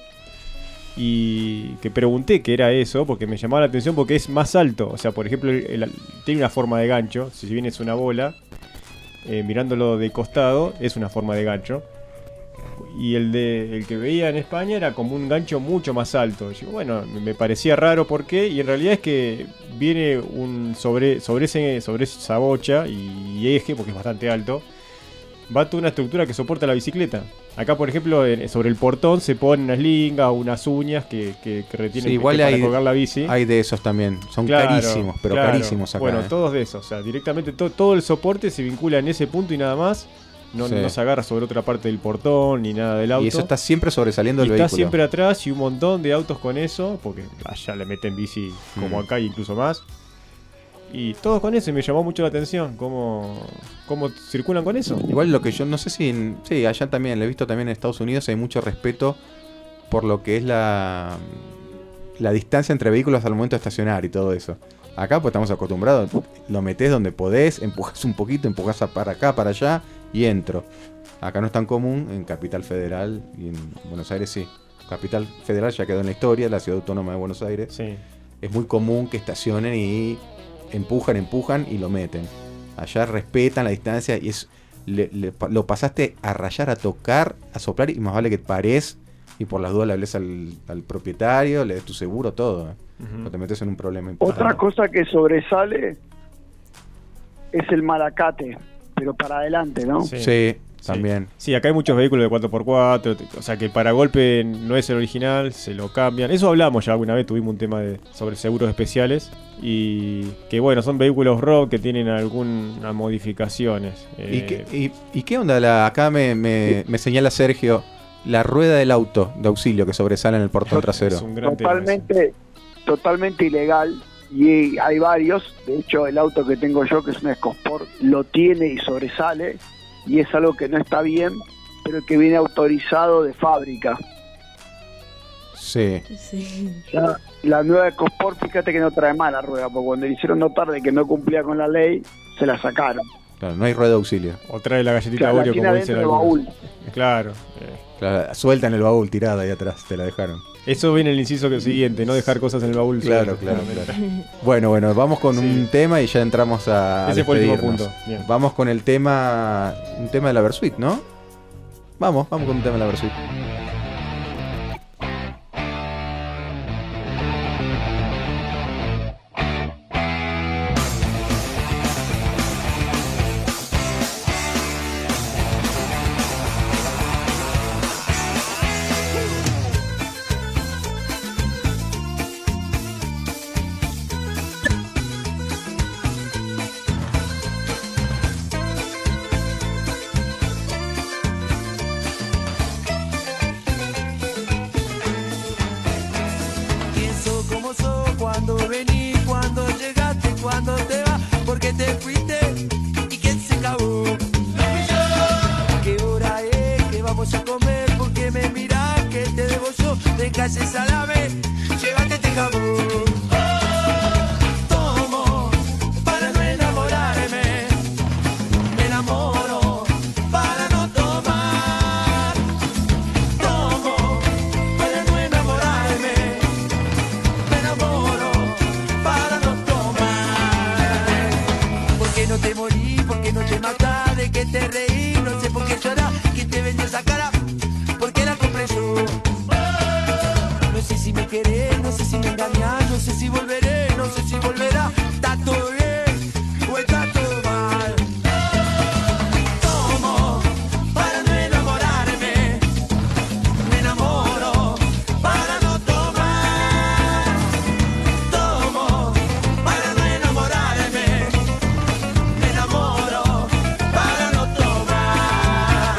E: Y que pregunté qué era eso, porque me llamaba la atención porque es más alto. O sea, por ejemplo, tiene una forma de gancho. Si bien es una bola, mirándolo de costado, es una forma de gancho. Y el que veía en España era como un gancho mucho más alto. Y yo, bueno, me parecía raro por qué. Y en realidad es que viene sobre esa bocha y eje, porque es bastante alto, va toda una estructura que soporta la bicicleta. Acá, por ejemplo, sobre el portón se ponen unas lingas o unas uñas que retienen
D: igual
E: para colgar la bici.
D: Hay de esos también. Son carísimos, pero carísimos acá.
E: Bueno, todos de esos. O sea, directamente todo el soporte se vincula en ese punto y nada más. No se agarra sobre otra parte del portón ni nada del auto.
D: Y eso está siempre sobresaliendo del vehículo.
E: Está siempre atrás y un montón de autos con eso, porque allá le meten bici como acá e incluso más. Y todos con eso, y me llamó mucho la atención cómo circulan con eso.
D: Igual lo que yo no sé si... Sí, allá también, lo he visto también en Estados Unidos, hay mucho respeto por lo que es la distancia entre vehículos al momento de estacionar y todo eso. Acá pues estamos acostumbrados, lo metés donde podés, empujás un poquito, empujás para acá, para allá y entro. Acá no es tan común, en Capital Federal y en Buenos Aires sí. Capital Federal ya quedó en la historia, la ciudad autónoma de Buenos Aires.
E: Sí.
D: Es muy común que estacionen y empujan y lo meten. Allá respetan la distancia y lo pasaste a rayar, a tocar, a soplar y más vale que pares y por las dudas le hables al propietario, le des tu seguro, todo. No te metes en un problema importante.
I: Otra cosa que sobresale es el malacate, pero para adelante, ¿no?
D: Sí, también.
E: Sí, acá hay muchos vehículos de 4x4, o sea que el paragolpe no es el original, se lo cambian. Eso hablamos ya alguna vez, tuvimos un tema sobre seguros especiales y que bueno, son vehículos rock que tienen algunas modificaciones.
D: ¿Y qué onda? Acá me señala Sergio, la rueda del auto de auxilio que sobresale en el portón trasero.
E: Es un gran
I: totalmente ilegal. Y hay varios, de hecho el auto que tengo yo, que es un EcoSport, lo tiene y sobresale, y es algo que no está bien, pero que viene autorizado de fábrica.
D: Sí.
I: Ya, la nueva EcoSport, fíjate que no trae más la rueda, porque cuando le hicieron notar de que no cumplía con la ley, se la sacaron.
D: Claro, no hay rueda de auxilio.
E: O trae la galletita Oreo, como dicen algunos. Claro.
D: Suelta en el baúl, tirada ahí atrás, te la dejaron.
E: Eso viene el inciso siguiente, no dejar cosas en el baúl.
D: Claro. Bueno, vamos con un tema y ya entramos a
E: ese fue el último punto. Bien.
D: Vamos con un tema de la Versuit, ¿no? Vamos con un tema de la Versuit.
J: te matás, de que te reí, no sé por qué llorás, quién te vendió esa cara, porque la compré yo. No sé si me querés, no sé si me engañás, no sé si volveré, no sé si volverá. Está todo bien o está todo mal. Tomo para no enamorarme, me enamoro para no tomar. Tomo para no enamorarme, me enamoro para no tomar.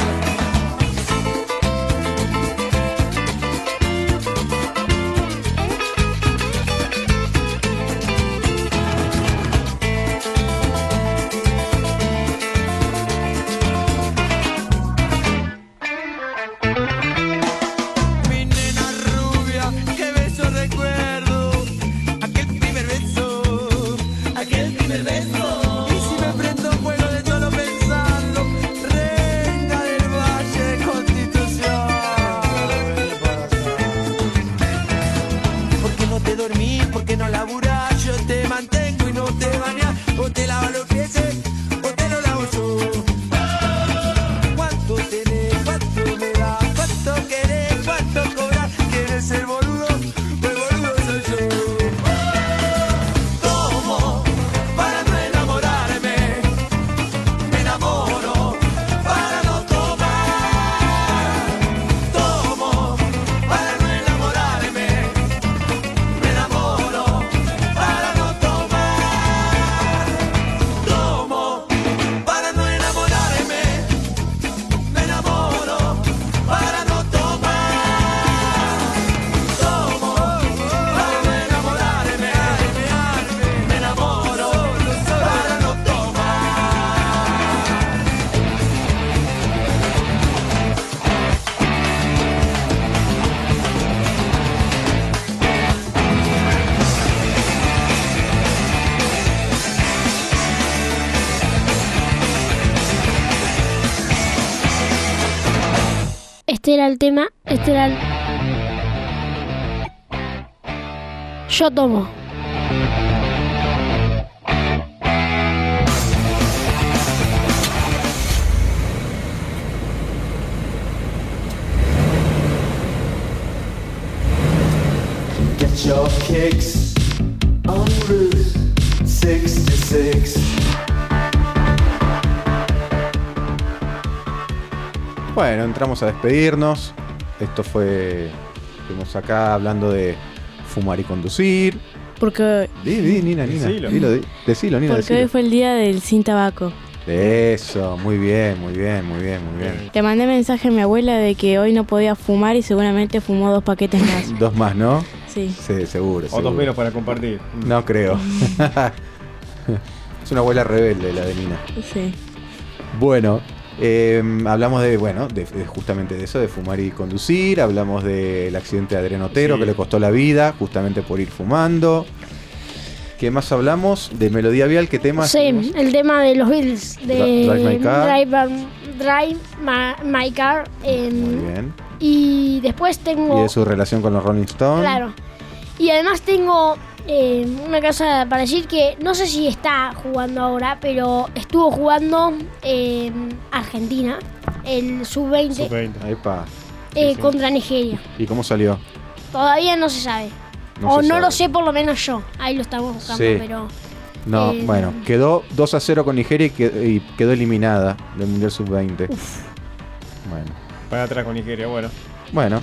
J: Mi nena rubia, qué beso recuerdo, aquel primer beso, aquel primer beso. Y si me prendo fuego de solo pensarlo, reina del Valle Constitución. ¿Por qué no te dormís? ¿Por qué no laburás? Yo te mantengo y no te bañás, o te lavo los pies, o te lo lavo yo. ¿Cuánto tenés? ¿Cuánto me das? ¿Cuánto querés? ¿Cuánto cobras? ¿Quieres ser boludo? Pues boludo soy yo. Tomo para no enamorarme, me enamoro para no tomar. Tomo para no enamorarme, me enamoro para no tomar. Tomo para no enamorarme, me enamoro para no tomar. Tomo para no enamorarme, me enamoro para no tomar.
H: Este era el tema, Yo tomo.
B: Get your kicks on Route 66.
D: Bueno, entramos a despedirnos. Esto fue... Estuvimos acá hablando de fumar y conducir.
F: Porque,
D: Nina.
E: Decilo.
D: Decilo, Nina,
F: porque
D: decilo.
F: hoy fue el día del sin tabaco.
D: Eso, muy bien.
F: Le mandé mensaje a mi abuela de que hoy no podía fumar y seguramente fumó 2 paquetes más.
D: 2 más, ¿no?
F: Sí.
D: Sí, seguro.
E: O 2 menos para compartir.
D: No creo. Es una abuela rebelde la de Nina.
F: Sí.
D: Bueno, hablamos de justamente de eso, de fumar y conducir. Hablamos del accidente de Adrián Otero,
E: Sí.
D: que le costó la vida justamente por ir fumando. ¿Qué más hablamos? De Melodía Vial, ¿qué tema?
H: Sí, el tema de los Beatles, de
D: Drive My Car.
H: Drive My Car.
D: Muy bien.
H: Y después tengo...
D: Y de su relación con los Rolling Stones.
H: Claro. Y además tengo una cosa para decir que no sé si está jugando ahora, pero estuvo jugando en Argentina, el Sub-20,
D: Ahí pa.
H: contra Nigeria.
D: ¿Y cómo salió?
H: Todavía no se sabe.
D: No
H: O
D: se
H: no
D: sabe.
H: lo sé, por lo menos yo. Ahí lo estamos buscando,
D: Sí.
H: pero...
D: No, bueno, quedó 2-0 con Nigeria y quedó eliminada del Mundial Sub-20. Bueno.
E: Para atrás con Nigeria, bueno.
D: Bueno.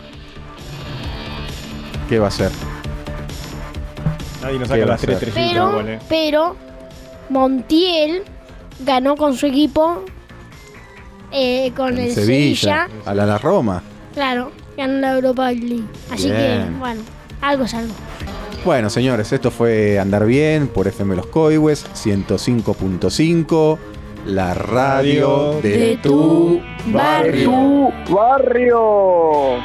D: ¿Qué va a hacer?
E: Nadie nos
D: ¿Qué
E: saca
D: va
E: las
D: a
E: 3
D: hacer?
E: igual,
H: Pero Montiel ganó con su equipo con el Sevilla.
D: A la Roma.
H: Claro, ganó la Europa League. Así
D: Bien.
H: que, bueno, algo es algo.
D: Bueno, señores, esto fue Andar Bien por FM Los Coihues 105.5, la radio de tu barrio.
I: Tu barrio.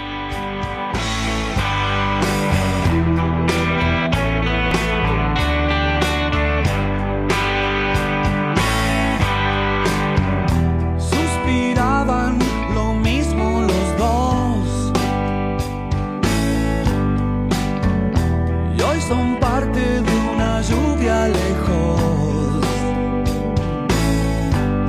M: Suspiraban lo mismo los dos y hoy son parte de una lluvia lejos.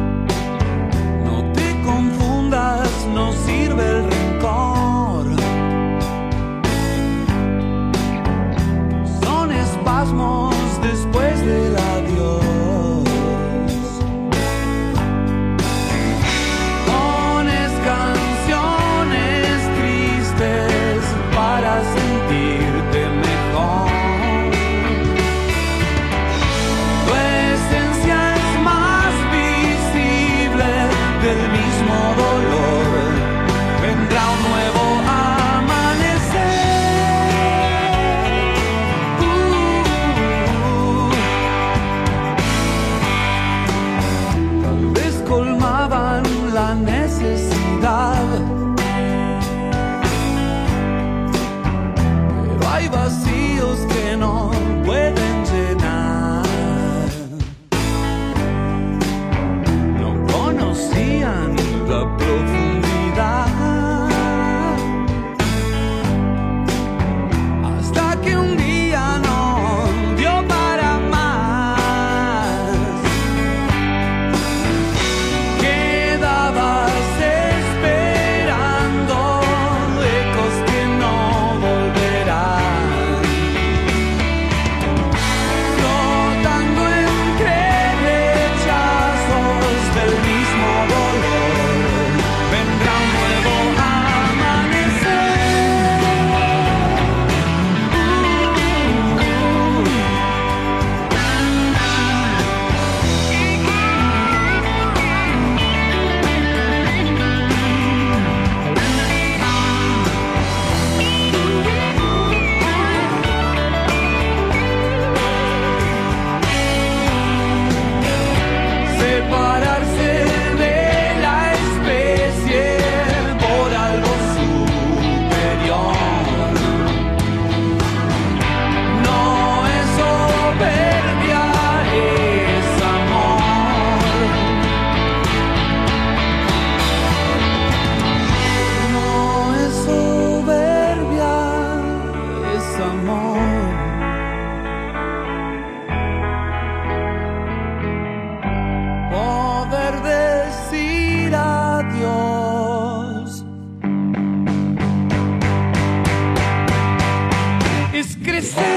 M: Is there